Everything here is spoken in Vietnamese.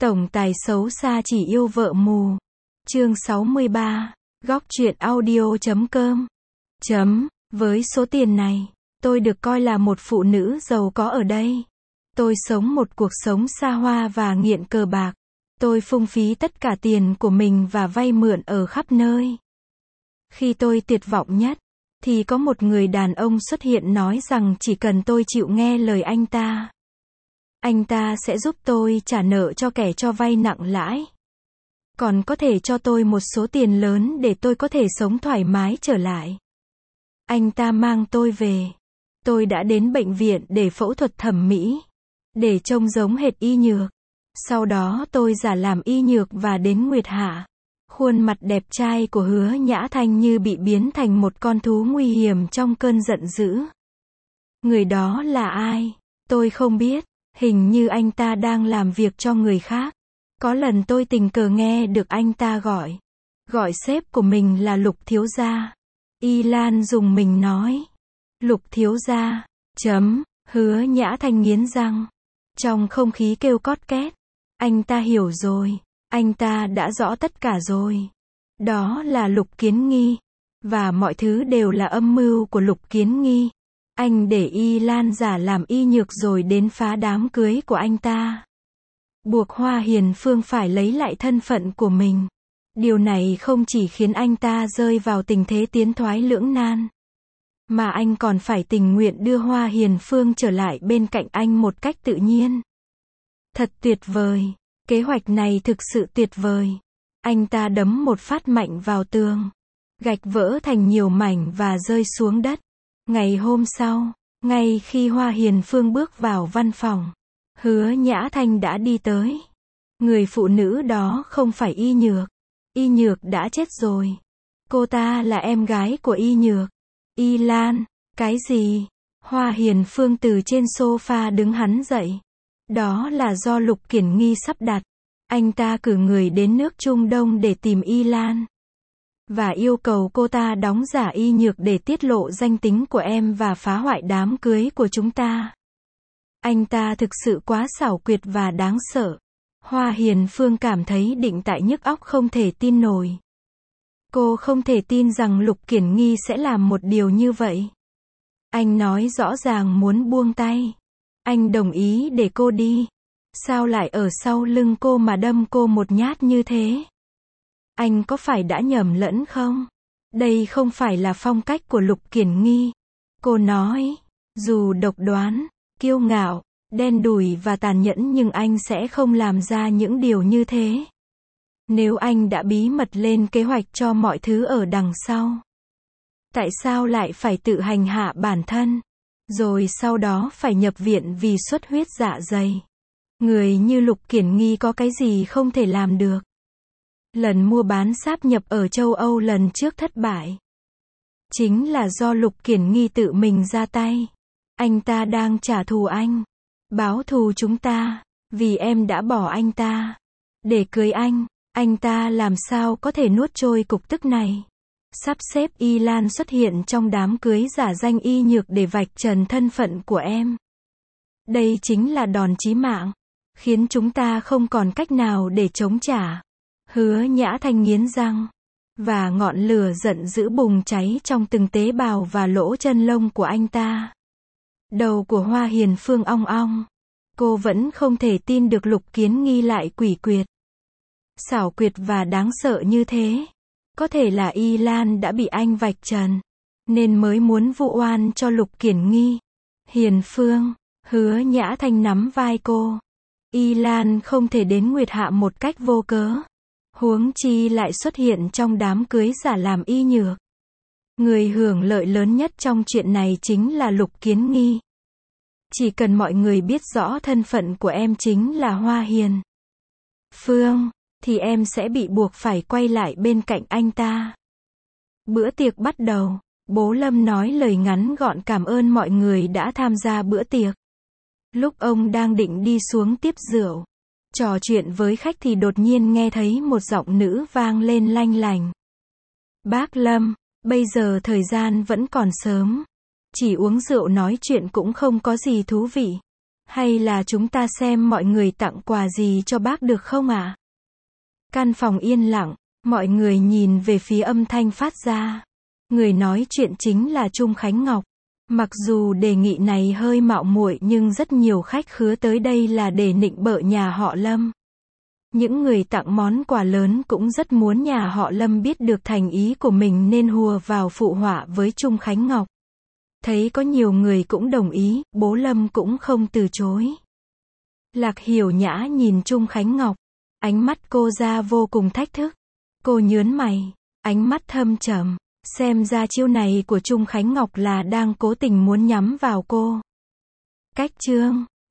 Tổng tài xấu xa chỉ yêu vợ mù. Chương 63. Góc truyện audio.com. Với số tiền này, tôi được coi là một phụ nữ giàu có ở đây. Tôi sống một cuộc sống xa hoa và nghiện cờ bạc. Tôi phung phí tất cả tiền của mình và vay mượn ở khắp nơi. Khi tôi tuyệt vọng nhất, thì có một người đàn ông xuất hiện nói rằng chỉ cần tôi chịu nghe lời anh ta sẽ giúp tôi trả nợ cho kẻ cho vay nặng lãi. Còn có thể cho tôi một số tiền lớn để tôi có thể sống thoải mái trở lại. Anh ta mang tôi về. Tôi đã đến bệnh viện để phẫu thuật thẩm mỹ, để trông giống hệt Y Nhược. Sau đó tôi giả làm Y Nhược và đến Nguyệt Hạ. Khuôn mặt đẹp trai của Hứa Nhã Thanh như bị biến thành một con thú nguy hiểm trong cơn giận dữ. Người đó là ai? Tôi không biết. Hình như anh ta đang làm việc cho người khác. Có lần tôi tình cờ nghe được anh ta gọi sếp của mình là Lục thiếu gia. Y Lan dùng mình nói. Lục thiếu gia. Hứa Nhã Thanh nghiến răng. Trong không khí kêu cót két. Anh ta hiểu rồi. Anh ta đã rõ tất cả rồi. Đó là Lục Kiến Nghi. Và mọi thứ đều là âm mưu của Lục Kiến Nghi. Anh để Y Lan giả làm Y Nhược rồi đến phá đám cưới của anh ta. Buộc Hoa Hiền Phương phải lấy lại thân phận của mình. Điều này không chỉ khiến anh ta rơi vào tình thế tiến thoái lưỡng nan, mà anh còn phải tình nguyện đưa Hoa Hiền Phương trở lại bên cạnh anh một cách tự nhiên. Thật tuyệt vời. Kế hoạch này thực sự tuyệt vời. Anh ta đấm một phát mạnh vào tường. Gạch vỡ thành nhiều mảnh và rơi xuống đất. Ngày hôm sau, ngay khi Hoa Hiền Phương bước vào văn phòng, Hứa Nhã Thanh đã đi tới. Người phụ nữ đó không phải Y Nhược. Y Nhược đã chết rồi. Cô ta là em gái của Y Nhược. Y Lan, cái gì? Hoa Hiền Phương từ trên sofa đứng hẳn dậy. Đó là do Lục Kiển Nghi sắp đặt. Anh ta cử người đến nước Trung Đông để tìm Y Lan. Và yêu cầu cô ta đóng giả Y Nhược để tiết lộ danh tính của em và phá hoại đám cưới của chúng ta. Anh ta thực sự quá xảo quyệt và đáng sợ. Hoa Hiền Phương cảm thấy định tại nhức óc không thể tin nổi. Cô không thể tin rằng Lục Kiển Nghi sẽ làm một điều như vậy. Anh nói rõ ràng muốn buông tay. Anh đồng ý để cô đi. Sao lại ở sau lưng cô mà đâm cô một nhát như thế? Anh có phải đã nhầm lẫn không? Đây không phải là phong cách của Lục Kiển Nghi. Cô nói, dù độc đoán, kiêu ngạo, đen đủi và tàn nhẫn nhưng anh sẽ không làm ra những điều như thế. Nếu anh đã bí mật lên kế hoạch cho mọi thứ ở đằng sau, tại sao lại phải tự hành hạ bản thân, rồi sau đó phải nhập viện vì xuất huyết dạ dày? Người như Lục Kiển Nghi có cái gì không thể làm được? Lần mua bán sáp nhập ở châu Âu lần trước thất bại, chính là do Lục Kiển Nghi tự mình ra tay. Anh ta đang trả thù anh. Báo thù chúng ta, vì em đã bỏ anh ta để cưới anh ta làm sao có thể nuốt trôi cục tức này. Sắp xếp Y Lan xuất hiện trong đám cưới giả danh Y Nhược để vạch trần thân phận của em. Đây chính là đòn chí mạng, khiến chúng ta không còn cách nào để chống trả. Hứa Nhã Thanh nghiến răng, và ngọn lửa giận dữ bùng cháy trong từng tế bào và lỗ chân lông của anh ta. Đầu của Hoa Hiền Phương ong ong. Cô vẫn không thể tin được Lục Kiến Nghi lại quỷ quyệt, xảo quyệt và đáng sợ như thế. Có thể là Y Lan đã bị anh vạch trần, nên mới muốn vu oan cho Lục Kiển Nghi. Hiền Phương, Hứa Nhã Thanh nắm vai cô. Y Lan không thể đến Nguyệt Hạ một cách vô cớ. Huống chi lại xuất hiện trong đám cưới giả làm Y Nhược. Người hưởng lợi lớn nhất trong chuyện này chính là Lục Kiến Nghi. Chỉ cần mọi người biết rõ thân phận của em chính là Hoa Hiền Phương, thì em sẽ bị buộc phải quay lại bên cạnh anh ta. Bữa tiệc bắt đầu. Bố Lâm nói lời ngắn gọn cảm ơn mọi người đã tham gia bữa tiệc. Lúc ông đang định đi xuống tiếp rượu, trò chuyện với khách thì đột nhiên nghe thấy một giọng nữ vang lên lanh lành. Bác Lâm, bây giờ thời gian vẫn còn sớm. Chỉ uống rượu nói chuyện cũng không có gì thú vị. Hay là chúng ta xem mọi người tặng quà gì cho bác được không ạ? Căn phòng yên lặng, mọi người nhìn về phía âm thanh phát ra. Người nói chuyện chính là Trung Khánh Ngọc. Mặc dù đề nghị này hơi mạo muội nhưng rất nhiều khách khứa tới đây là để nịnh bợ nhà họ Lâm. Những người tặng món quà lớn cũng rất muốn nhà họ Lâm biết được thành ý của mình nên hùa vào phụ họa với Trung Khánh Ngọc. Thấy có nhiều người cũng đồng ý, bố Lâm cũng không từ chối. Lạc Hiểu Nhã nhìn Trung Khánh Ngọc. Ánh mắt cô ra vô cùng thách thức. Cô nhớn mày, ánh mắt thâm trầm. Xem ra chiêu này của Trung Khánh Ngọc là đang cố tình muốn nhắm vào cô. Cách chương